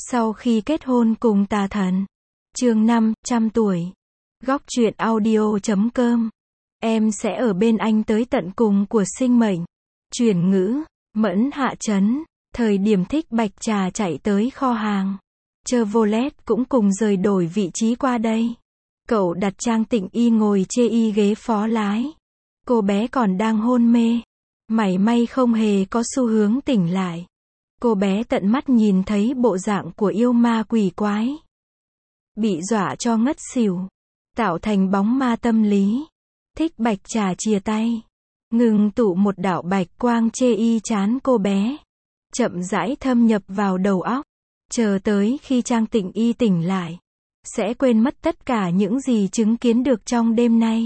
Sau khi kết hôn cùng tà thần. Chương 5, trăm tuổi. Góc truyện audio.com. Em sẽ ở bên anh tới tận cùng của sinh mệnh. Chuyển ngữ, Mẫn hạ trấn. Thời điểm Thích Bạch Trà chạy tới kho hàng. Chevrolet cũng cùng rời đổi vị trí qua đây. Cậu đặt Trang Tịnh Y ngồi chê y ghế phó lái. Cô bé còn đang hôn mê. Mảy may không hề có xu hướng tỉnh lại. Cô bé tận mắt nhìn thấy bộ dạng của yêu ma quỷ quái. Bị dọa cho ngất xỉu. Tạo thành bóng ma tâm lý. Thích Bạch Trà chìa tay. Ngừng tụ một đạo bạch quang chê y chán cô bé. Chậm rãi thâm nhập vào đầu óc. Chờ tới khi Trang Tịnh Y tỉnh lại. Sẽ quên mất tất cả những gì chứng kiến được trong đêm nay.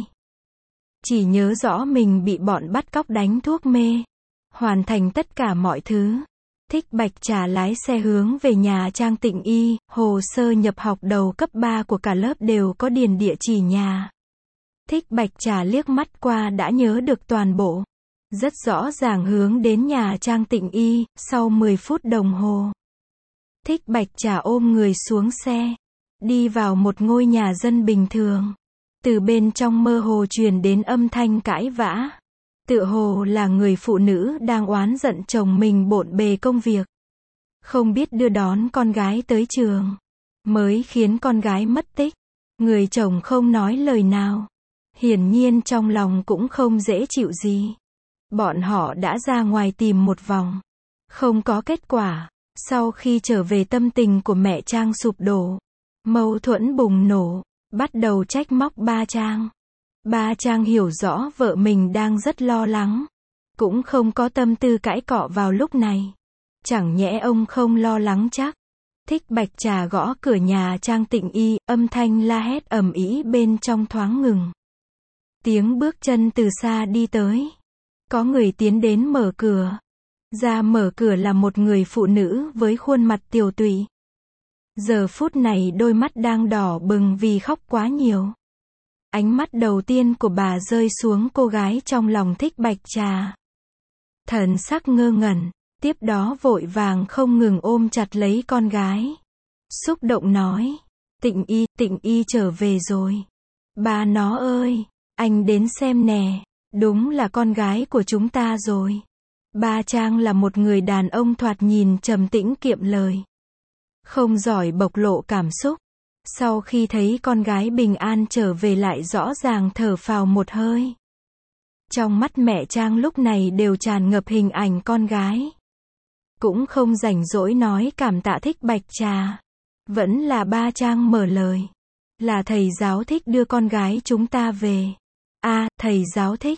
Chỉ nhớ rõ mình bị bọn bắt cóc đánh thuốc mê. Hoàn thành tất cả mọi thứ. Thích Bạch Trà lái xe hướng về nhà Trang Tịnh Y, hồ sơ nhập học đầu cấp 3 của cả lớp đều có điền địa chỉ nhà. Thích Bạch Trà liếc mắt qua đã nhớ được toàn bộ. Rất rõ ràng hướng đến nhà Trang Tịnh Y, sau 10 phút đồng hồ. Thích Bạch Trà ôm người xuống xe. Đi vào một ngôi nhà dân bình thường. Từ bên trong mơ hồ truyền đến âm thanh cãi vã. Tựa hồ là người phụ nữ đang oán giận chồng mình bộn bề công việc. Không biết đưa đón con gái tới trường. Mới khiến con gái mất tích. Người chồng không nói lời nào. Hiển nhiên trong lòng cũng không dễ chịu gì. Bọn họ đã ra ngoài tìm một vòng. Không có kết quả. Sau khi trở về tâm tình của mẹ Trang sụp đổ. Mâu thuẫn bùng nổ. Bắt đầu trách móc ba Trang. Ba Trang hiểu rõ vợ mình đang rất lo lắng. Cũng không có tâm tư cãi cọ vào lúc này. Chẳng nhẽ ông không lo lắng chắc. Thích Bạch Trà gõ cửa nhà Trang Tịnh Y, âm thanh la hét ầm ĩ bên trong thoáng ngừng. Tiếng bước chân từ xa đi tới. Có người tiến đến mở cửa. Ra mở cửa là một người phụ nữ với khuôn mặt tiều tụy. Giờ phút này đôi mắt đang đỏ bừng vì khóc quá nhiều. Ánh mắt đầu tiên của bà rơi xuống cô gái trong lòng Thích Bạch Trà. Thần sắc ngơ ngẩn, tiếp đó vội vàng không ngừng ôm chặt lấy con gái. Xúc động nói, Tịnh Y trở về rồi. Ba nó ơi, anh đến xem nè, đúng là con gái của chúng ta rồi. Ba Trang là một người đàn ông thoạt nhìn trầm tĩnh kiệm lời. Không giỏi bộc lộ cảm xúc. Sau khi thấy con gái bình an trở về lại rõ ràng thở phào một hơi. Trong mắt mẹ Trang lúc này đều tràn ngập hình ảnh con gái. Cũng không rảnh rỗi nói cảm tạ Thích Bạch Trà. Vẫn là ba Trang mở lời. Là thầy giáo Thích đưa con gái chúng ta về. À, thầy giáo Thích.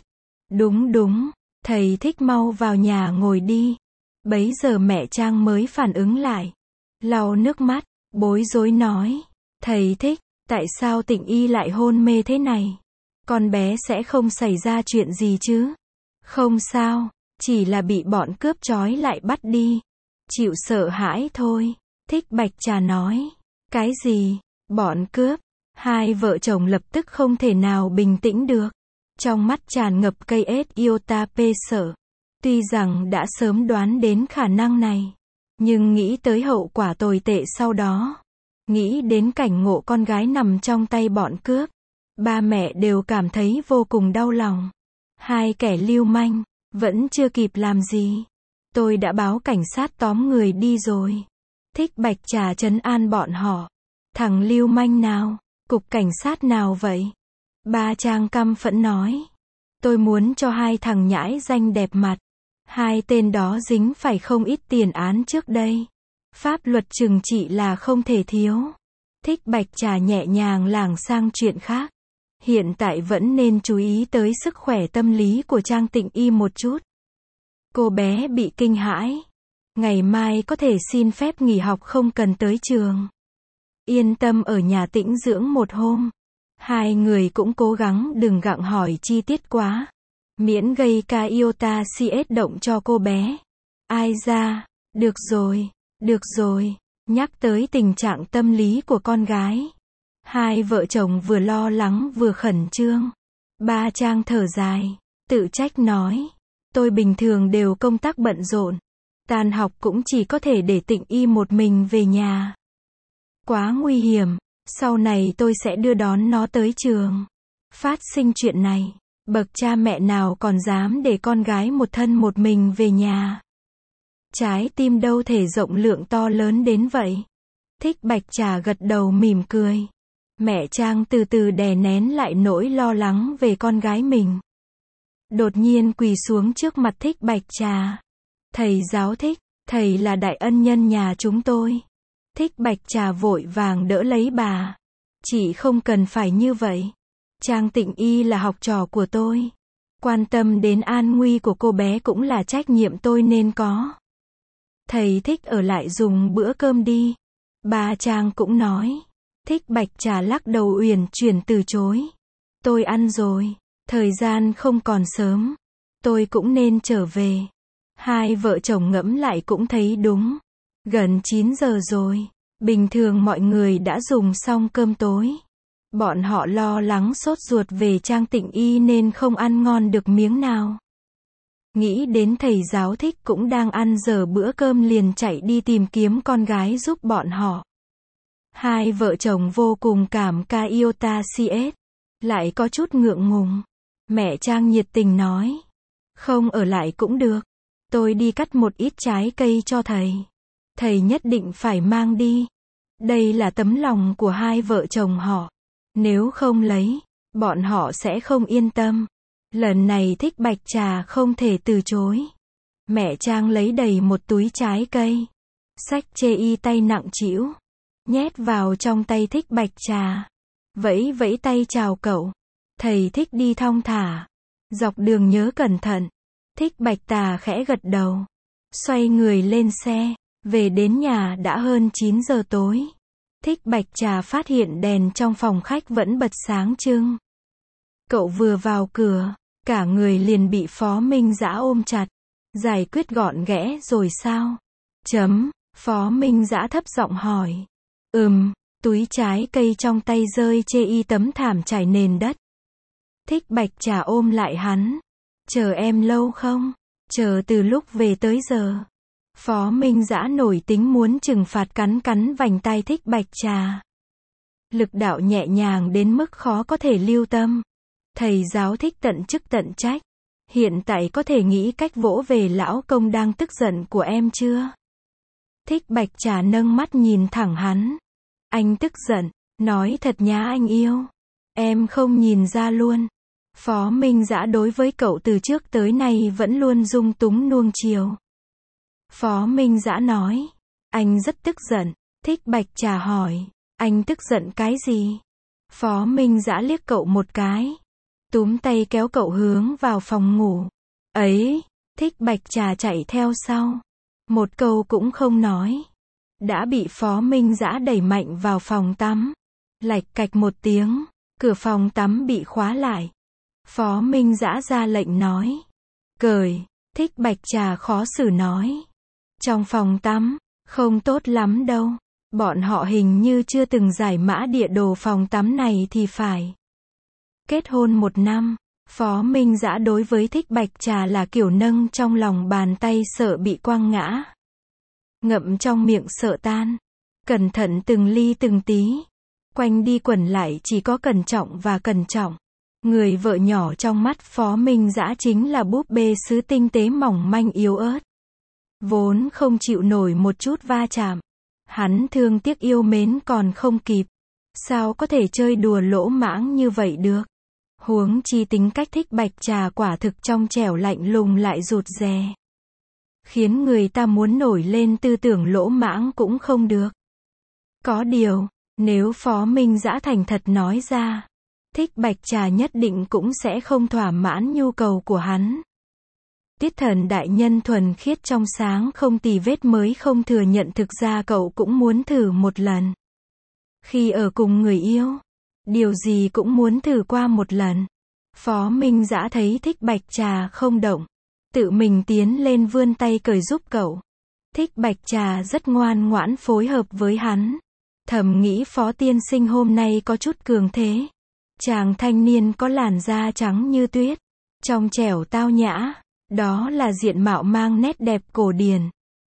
Đúng, thầy Thích mau vào nhà ngồi đi. Bấy giờ mẹ Trang mới phản ứng lại. Lau nước mắt, bối rối nói. Thầy Thích, tại sao Tịnh Y lại hôn mê thế này? Con bé sẽ không xảy ra chuyện gì chứ? Không sao, chỉ là bị bọn cướp trói lại bắt đi. Chịu sợ hãi thôi. Thích Bạch Trà nói. Cái gì? Bọn cướp? Hai vợ chồng lập tức không thể nào bình tĩnh được. Trong mắt tràn ngập cây ết iota pê sợ. Tuy rằng đã sớm đoán đến khả năng này. Nhưng nghĩ tới hậu quả tồi tệ sau đó. Nghĩ đến cảnh ngộ con gái nằm trong tay bọn cướp. Ba mẹ đều cảm thấy vô cùng đau lòng. Hai kẻ lưu manh, vẫn chưa kịp làm gì. Tôi đã báo cảnh sát tóm người đi rồi. Thích Bạch Trà trấn an bọn họ. Thằng lưu manh nào? Cục cảnh sát nào vậy? Ba Trang căm phẫn nói. Tôi muốn cho hai thằng nhãi danh đẹp mặt. Hai tên đó dính phải không ít tiền án trước đây. Pháp luật trừng trị là không thể thiếu. Thích Bạch Trà nhẹ nhàng lảng sang chuyện khác. Hiện tại vẫn nên chú ý tới sức khỏe tâm lý của Trang Tịnh Y một chút. Cô bé bị kinh hãi. Ngày mai có thể xin phép nghỉ học không cần tới trường. Yên tâm ở nhà tĩnh dưỡng một hôm. Hai người cũng cố gắng đừng gặng hỏi chi tiết quá. Miễn gây ca iota CS động cho cô bé. Ai ra, được rồi, nhắc tới tình trạng tâm lý của con gái. Hai vợ chồng vừa lo lắng vừa khẩn trương. Ba Trang thở dài, tự trách nói. Tôi bình thường đều công tác bận rộn. Tan học cũng chỉ có thể để Tịnh Y một mình về nhà. Quá nguy hiểm, sau này tôi sẽ đưa đón nó tới trường. Phát sinh chuyện này, bậc cha mẹ nào còn dám để con gái một thân một mình về nhà. Trái tim đâu thể rộng lượng to lớn đến vậy. Thích Bạch Trà gật đầu mỉm cười. Mẹ Trang từ từ đè nén lại nỗi lo lắng về con gái mình. Đột nhiên quỳ xuống trước mặt Thích Bạch Trà. Thầy giáo Thích, thầy là đại ân nhân nhà chúng tôi. Thích Bạch Trà vội vàng đỡ lấy bà. Chị không cần phải như vậy. Trang Tịnh Y là học trò của tôi. Quan tâm đến an nguy của cô bé cũng là trách nhiệm tôi nên có. Thầy thích ở lại dùng bữa cơm đi. Bà Trang cũng nói. Thích Bạch Trà lắc đầu uyển chuyển từ chối. Tôi ăn rồi. Thời gian không còn sớm. Tôi cũng nên trở về. Hai vợ chồng ngẫm lại cũng thấy đúng. Gần 9 giờ rồi. Bình thường mọi người đã dùng xong cơm tối. Bọn họ lo lắng sốt ruột về Trang Tịnh Y nên không ăn ngon được miếng nào. Nghĩ đến thầy giáo Thích cũng đang ăn giờ bữa cơm liền chạy đi tìm kiếm con gái giúp bọn họ. Hai vợ chồng vô cùng cảm kích Iota CS. Lại có chút ngượng ngùng. Mẹ Trang nhiệt tình nói. Không ở lại cũng được. Tôi đi cắt một ít trái cây cho thầy. Thầy nhất định phải mang đi. Đây là tấm lòng của hai vợ chồng họ. Nếu không lấy, bọn họ sẽ không yên tâm. Lần này Thích Bạch Trà không thể từ chối. Mẹ Trang lấy đầy một túi trái cây. Xách chê y tay nặng trĩu. Nhét vào trong tay Thích Bạch Trà. Vẫy vẫy tay chào cậu. Thầy Thích đi thong thả. Dọc đường nhớ cẩn thận. Thích Bạch Trà khẽ gật đầu. Xoay người lên xe. Về đến nhà đã hơn 9 giờ tối. Thích Bạch Trà phát hiện đèn trong phòng khách vẫn bật sáng trưng. Cậu vừa vào cửa, cả người liền bị Phó Minh Dã ôm chặt. Giải quyết gọn ghẽ rồi sao? Phó Minh Dã thấp giọng hỏi. Túi trái cây trong tay rơi chê y tấm thảm trải nền đất. Thích Bạch Trà ôm lại hắn. Chờ em lâu không? Chờ từ lúc về tới giờ. Phó Minh Dã nổi tính muốn trừng phạt cắn vành tai Thích Bạch Trà. Lực đạo nhẹ nhàng đến mức khó có thể lưu tâm. Thầy giáo Thích tận chức tận trách. Hiện tại có thể nghĩ cách vỗ về lão công đang tức giận của em chưa? Thích Bạch Trà nâng mắt nhìn thẳng hắn. Anh tức giận, nói thật nhá anh yêu. Em không nhìn ra luôn. Phó Minh Dã đối với cậu từ trước tới nay vẫn luôn dung túng nuông chiều. Phó Minh Dã nói. Anh rất tức giận. Thích Bạch Trà hỏi. Anh tức giận cái gì? Phó Minh Dã liếc cậu một cái. Túm tay kéo cậu hướng vào phòng ngủ. Ấy, Thích Bạch Trà chạy theo sau. Một câu cũng không nói. Đã bị Phó Minh Dã đẩy mạnh vào phòng tắm. Lạch cạch một tiếng, cửa phòng tắm bị khóa lại. Phó Minh Dã ra lệnh nói. Cởi, Thích Bạch Trà khó xử nói. Trong phòng tắm, không tốt lắm đâu. Bọn họ hình như chưa từng giải mã địa đồ phòng tắm này thì phải. Kết hôn 1 năm, Phó Minh Dã đối với Thích Bạch Trà là kiểu nâng trong lòng bàn tay sợ bị quăng ngã. Ngậm trong miệng sợ tan. Cẩn thận từng ly từng tí. Quanh đi quẩn lại chỉ có cẩn trọng và cẩn trọng. Người vợ nhỏ trong mắt Phó Minh Dã chính là búp bê sứ tinh tế mỏng manh yếu ớt. Vốn không chịu nổi một chút va chạm. Hắn thương tiếc yêu mến còn không kịp. Sao có thể chơi đùa lỗ mãng như vậy được? Huống chi tính cách Thích Bạch Trà quả thực trong trẻo lạnh lùng lại rụt rè. Khiến người ta muốn nổi lên tư tưởng lỗ mãng cũng không được. Có điều, nếu Phó Minh Dã thành thật nói ra, Thích Bạch Trà nhất định cũng sẽ không thỏa mãn nhu cầu của hắn. Tiết Thần đại nhân thuần khiết trong sáng không tì vết mới không thừa nhận thực ra cậu cũng muốn thử một lần. Khi ở cùng người yêu, điều gì cũng muốn thử qua một lần. Phó Minh Dã thấy Thích Bạch Trà không động, tự mình tiến lên vươn tay cởi giúp cậu. Thích Bạch Trà rất ngoan ngoãn phối hợp với hắn. Thầm nghĩ Phó tiên sinh hôm nay có chút cường thế. Chàng thanh niên có làn da trắng như tuyết, trong trẻo tao nhã, đó là diện mạo mang nét đẹp cổ điển.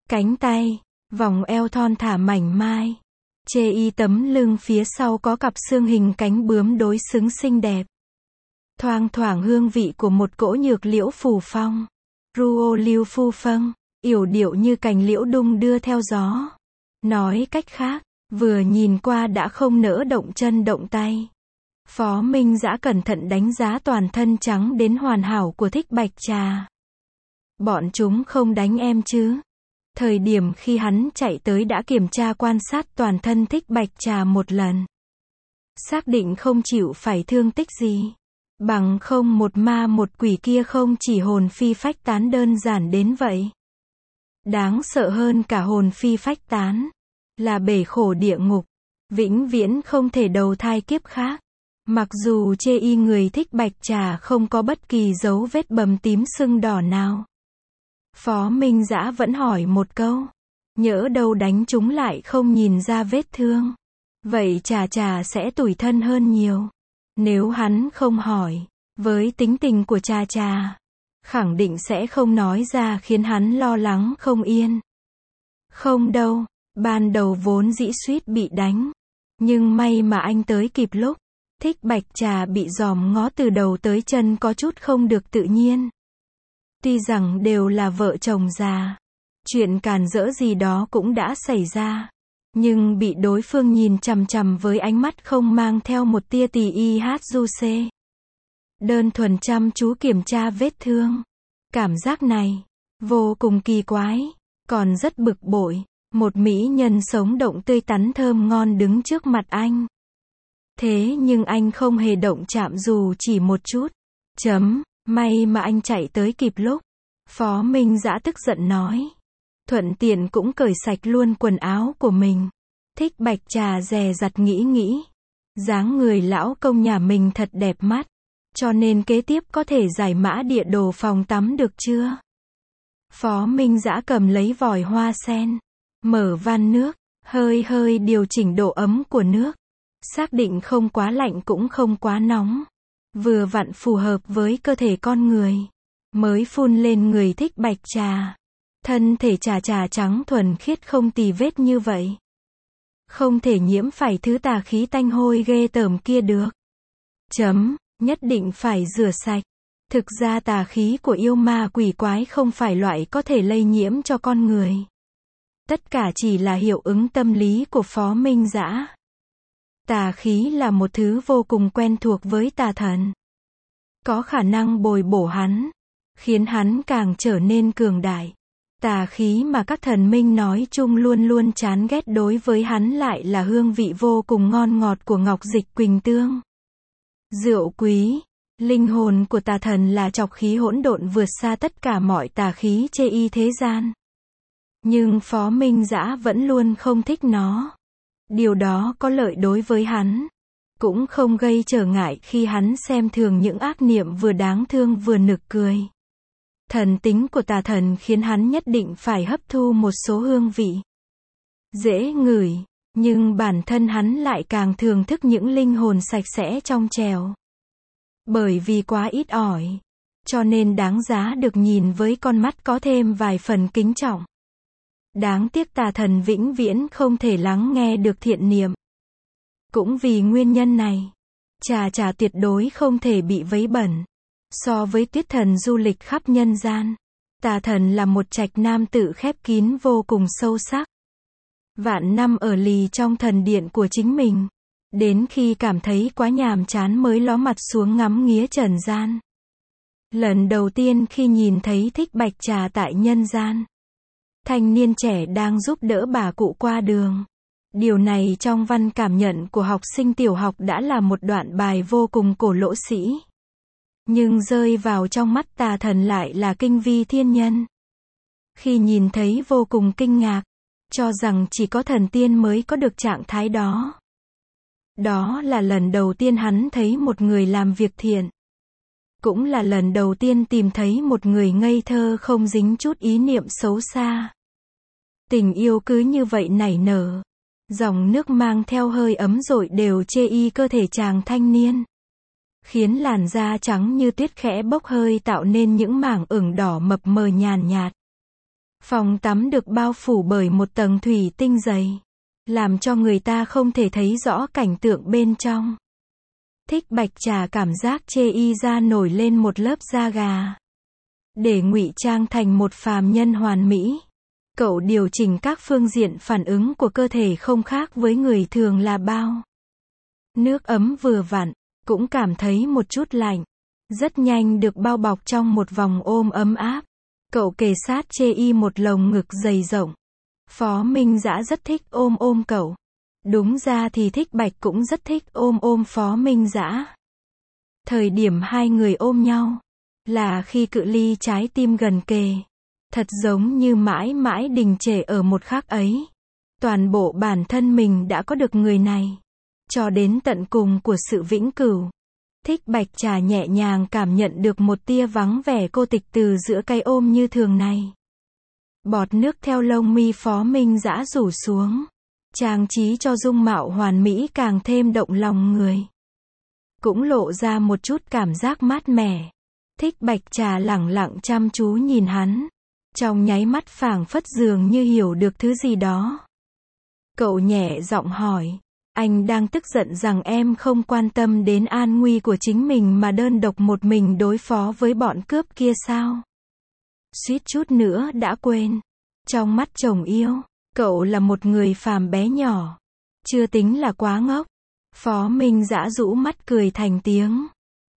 Cánh tay, vòng eo thon thả mảnh mai. Chê y tấm lưng phía sau có cặp xương hình cánh bướm đối xứng xinh đẹp. Thoang thoảng hương vị của một cỗ nhược liễu phù phong. Ruo lưu phu phân, yểu điệu như cành liễu đung đưa theo gió. Nói cách khác, vừa nhìn qua đã không nỡ động chân động tay. Phó Minh Dã cẩn thận đánh giá toàn thân trắng đến hoàn hảo của Thích Bạch Trà. Bọn chúng không đánh em chứ? Thời điểm khi hắn chạy tới đã kiểm tra quan sát toàn thân Thích Bạch Trà một lần. Xác định không chịu phải thương tích gì. Bằng không một ma một quỷ kia không chỉ hồn phi phách tán đơn giản đến vậy. Đáng sợ hơn cả hồn phi phách tán là bể khổ địa ngục, vĩnh viễn không thể đầu thai kiếp khác. Mặc dù chê y người Thích Bạch Trà không có bất kỳ dấu vết bầm tím sưng đỏ nào. Phó Minh Dã vẫn hỏi một câu. Nhỡ đâu đánh chúng lại không nhìn ra vết thương. Vậy Trà Trà sẽ tủi thân hơn nhiều. Nếu hắn không hỏi, với tính tình của Trà Trà, khẳng định sẽ không nói ra khiến hắn lo lắng không yên. Không đâu, ban đầu vốn dĩ suýt bị đánh. Nhưng may mà anh tới kịp lúc. Thích Bạch Trà bị dòm ngó từ đầu tới chân có chút không được tự nhiên. Tuy rằng đều là vợ chồng già, chuyện càn rỡ gì đó cũng đã xảy ra. Nhưng bị đối phương nhìn chằm chằm với ánh mắt không mang theo một tia tì y hát du xê. Đơn thuần chăm chú kiểm tra vết thương. Cảm giác này, vô cùng kỳ quái, còn rất bực bội. Một mỹ nhân sống động tươi tắn thơm ngon đứng trước mặt anh. Thế nhưng anh không hề động chạm dù chỉ một chút. May mà anh chạy tới kịp lúc. Phó Minh Dã tức giận nói. Thuận tiện cũng cởi sạch luôn quần áo của mình. Thích Bạch Trà dè dặt nghĩ. Dáng người lão công nhà mình thật đẹp mắt. Cho nên kế tiếp có thể giải mã địa đồ phòng tắm được chưa? Phó Minh Dã cầm lấy vòi hoa sen. Mở van nước. Hơi điều chỉnh độ ấm của nước. Xác định không quá lạnh cũng không quá nóng. Vừa vặn phù hợp với cơ thể con người. Mới phun lên người Thích Bạch Trà. Thân thể Trà Trà trắng thuần khiết không tì vết như vậy. Không thể nhiễm phải thứ tà khí tanh hôi ghê tởm kia được. Nhất định phải rửa sạch. Thực ra tà khí của yêu ma quỷ quái không phải loại có thể lây nhiễm cho con người. Tất cả chỉ là hiệu ứng tâm lý của Phó Minh Dã. Tà khí là một thứ vô cùng quen thuộc với tà thần. Có khả năng bồi bổ hắn, khiến hắn càng trở nên cường đại. Tà khí mà các thần minh nói chung luôn luôn chán ghét đối với hắn lại là hương vị vô cùng ngon ngọt của ngọc dịch quỳnh tương. Rượu quý, linh hồn của tà thần là trọc khí hỗn độn vượt xa tất cả mọi tà khí chê y thế gian. Nhưng Phó Minh Dã vẫn luôn không thích nó. Điều đó có lợi đối với hắn. Cũng không gây trở ngại khi hắn xem thường những ác niệm vừa đáng thương vừa nực cười. Thần tính của tà thần khiến hắn nhất định phải hấp thu một số hương vị dễ ngửi, nhưng bản thân hắn lại càng thưởng thức những linh hồn sạch sẽ trong trẻo. Bởi vì quá ít ỏi, cho nên đáng giá được nhìn với con mắt có thêm vài phần kính trọng. Đáng tiếc tà thần vĩnh viễn không thể lắng nghe được thiện niệm. Cũng vì nguyên nhân này, Trà Trà tuyệt đối không thể bị vấy bẩn. So với Tuyết Thần du lịch khắp nhân gian, tà thần là một trạch nam tự khép kín vô cùng sâu sắc. Vạn năm ở lì trong thần điện của chính mình. Đến khi cảm thấy quá nhàm chán mới ló mặt xuống ngắm nghía trần gian. Lần đầu tiên khi nhìn thấy Thích Bạch Trà tại nhân gian, thanh niên trẻ đang giúp đỡ bà cụ qua đường. Điều này trong văn cảm nhận của học sinh tiểu học đã là một đoạn bài vô cùng cổ lỗ sĩ. Nhưng rơi vào trong mắt tà thần lại là kinh vi thiên nhân. Khi nhìn thấy vô cùng kinh ngạc, cho rằng chỉ có thần tiên mới có được trạng thái đó. Đó là lần đầu tiên hắn thấy một người làm việc thiện. Cũng là lần đầu tiên tìm thấy một người ngây thơ không dính chút ý niệm xấu xa. Tình yêu cứ như vậy nảy nở. Dòng nước mang theo hơi ấm dội đều chê y cơ thể chàng thanh niên. Khiến làn da trắng như tuyết khẽ bốc hơi tạo nên những mảng ửng đỏ mập mờ nhàn nhạt. Phòng tắm được bao phủ bởi một tầng thủy tinh dày, làm cho người ta không thể thấy rõ cảnh tượng bên trong. Thích Bạch Trà cảm giác chê y ra nổi lên một lớp da gà. Để ngụy trang thành một phàm nhân hoàn mỹ, cậu điều chỉnh các phương diện phản ứng của cơ thể không khác với người thường là bao. Nước ấm vừa vặn, cũng cảm thấy một chút lạnh. Rất nhanh được bao bọc trong một vòng ôm ấm áp. Cậu kề sát chê y một lồng ngực dày rộng. Phó Minh Dã rất thích ôm cậu. Đúng ra thì Thích Bạch cũng rất thích ôm Phó Minh Dã. Thời điểm hai người ôm nhau là khi cự ly trái tim gần kề. Thật giống như mãi mãi đình trệ ở một khắc ấy. Toàn bộ bản thân mình đã có được người này. Cho đến tận cùng của sự vĩnh cửu. Thích Bạch Trà nhẹ nhàng cảm nhận được một tia vắng vẻ cô tịch từ giữa cái ôm như thường này. Bọt nước theo lông mi Phó Minh Dã rủ xuống. Trang trí cho dung mạo hoàn mỹ càng thêm động lòng người. Cũng lộ ra một chút cảm giác mát mẻ. Thích Bạch Trà lẳng lặng chăm chú nhìn hắn. Trong nháy mắt phảng phất dường như hiểu được thứ gì đó. Cậu nhẹ giọng hỏi. Anh đang tức giận rằng em không quan tâm đến an nguy của chính mình mà đơn độc một mình đối phó với bọn cướp kia sao? Suýt chút nữa đã quên. Trong mắt chồng yêu, cậu là một người phàm bé nhỏ. Chưa tính là quá ngốc. Phó Minh Dã rũ mắt cười thành tiếng.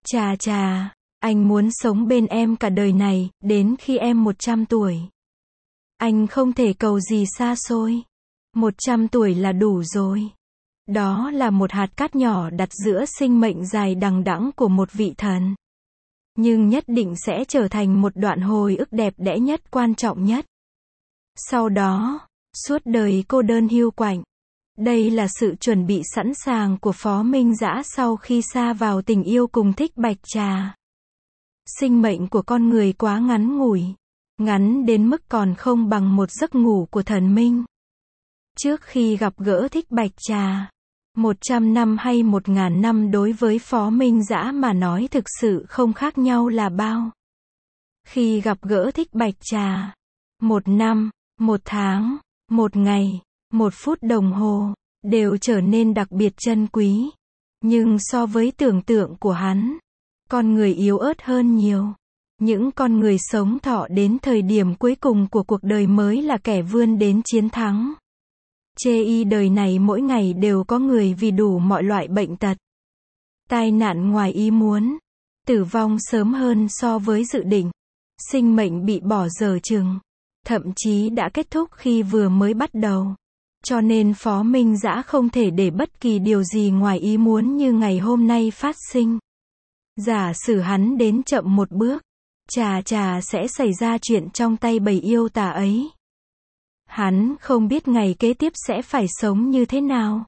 Chà, anh muốn sống bên em cả đời này, đến khi em 100 tuổi. Anh không thể cầu gì xa xôi. 100 tuổi là đủ rồi. Đó là một hạt cát nhỏ đặt giữa sinh mệnh dài đằng đẵng của một vị thần. Nhưng nhất định sẽ trở thành một đoạn hồi ức đẹp đẽ nhất, quan trọng nhất. Sau đó, suốt đời cô đơn hiu quạnh. Đây là sự chuẩn bị sẵn sàng của Phó Minh Dã sau khi sa vào tình yêu cùng Thích Bạch Trà. Sinh mệnh của con người quá ngắn ngủi. Ngắn đến mức còn không bằng một giấc ngủ của thần minh. Trước khi gặp gỡ Thích Bạch Trà, 100 năm hay 1000 năm đối với Phó Minh Dã mà nói thực sự không khác nhau là bao. Khi gặp gỡ Thích Bạch Trà, 1 năm, 1 tháng, 1 ngày, 1 phút đồng hồ, đều trở nên đặc biệt chân quý. Nhưng so với tưởng tượng của hắn, con người yếu ớt hơn nhiều. Những con người sống thọ đến thời điểm cuối cùng của cuộc đời mới là kẻ vươn đến chiến thắng. Chê y đời này mỗi ngày đều có người vì đủ mọi loại bệnh tật. Tai nạn ngoài ý muốn. Tử vong sớm hơn so với dự định. Sinh mệnh bị bỏ dở chừng. Thậm chí đã kết thúc khi vừa mới bắt đầu. Cho nên Phó Minh Dã không thể để bất kỳ điều gì ngoài ý muốn như ngày hôm nay phát sinh. Giả sử hắn đến chậm một bước, chà sẽ xảy ra chuyện trong tay bầy yêu tà ấy. Hắn không biết ngày kế tiếp sẽ phải sống như thế nào.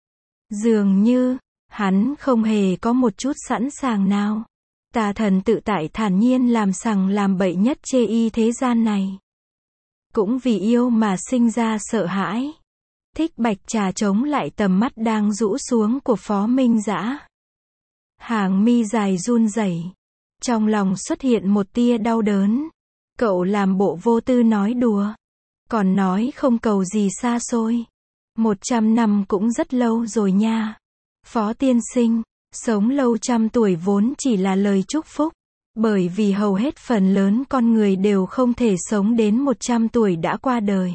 Dường như, hắn không hề có một chút sẵn sàng nào. Tà thần tự tại thản nhiên làm sằng làm bậy nhất chê y thế gian này. Cũng vì yêu mà sinh ra sợ hãi. Thích Bạch Trà chống lại tầm mắt đang rũ xuống của Phó Minh Dã. Hàng mi dài run rẩy. Trong lòng xuất hiện một tia đau đớn. Cậu làm bộ vô tư nói đùa. Còn nói không cầu gì xa xôi. 100 năm cũng rất lâu rồi nha. Phó tiên sinh, sống lâu trăm tuổi vốn chỉ là lời chúc phúc. Bởi vì hầu hết phần lớn con người đều không thể sống đến 100 tuổi đã qua đời.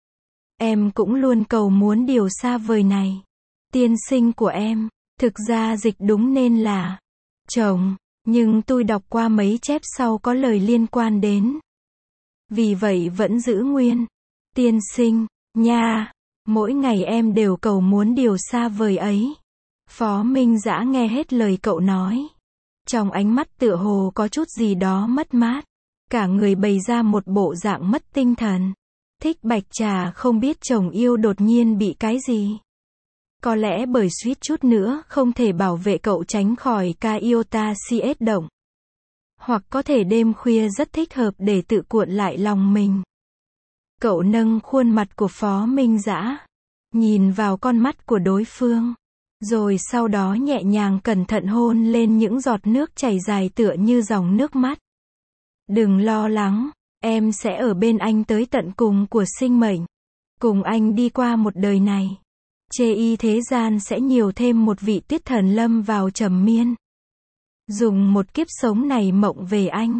Em cũng luôn cầu muốn điều xa vời này. Tiên sinh của em, thực ra dịch đúng nên là chồng, nhưng tôi đọc qua mấy chép sau có lời liên quan đến. Vì vậy vẫn giữ nguyên. Tiên sinh, nha, mỗi ngày em đều cầu muốn điều xa vời ấy. Phó Minh Dã nghe hết lời cậu nói. Trong ánh mắt tựa hồ có chút gì đó mất mát. Cả người bày ra một bộ dạng mất tinh thần. Thích Bạch Trà không biết chồng yêu đột nhiên bị cái gì. Có lẽ bởi suýt chút nữa không thể bảo vệ cậu tránh khỏi Iota CS động. Hoặc có thể đêm khuya rất thích hợp để tự cuộn lại lòng mình. Cậu nâng khuôn mặt của Phó Minh Dã, nhìn vào con mắt của đối phương, rồi sau đó nhẹ nhàng cẩn thận hôn lên những giọt nước chảy dài tựa như dòng nước mắt. Đừng lo lắng, Em sẽ ở bên anh tới tận cùng của sinh mệnh. Cùng anh đi qua một đời này. Chê y thế gian sẽ nhiều thêm một vị Tuyết Thần lâm vào trầm miên. Dùng một kiếp sống này mộng về anh.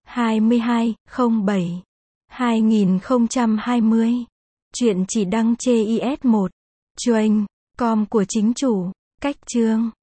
22/07/2020. Chuyện chỉ đăng trên is1. Choeng.com của chính chủ. Cách chương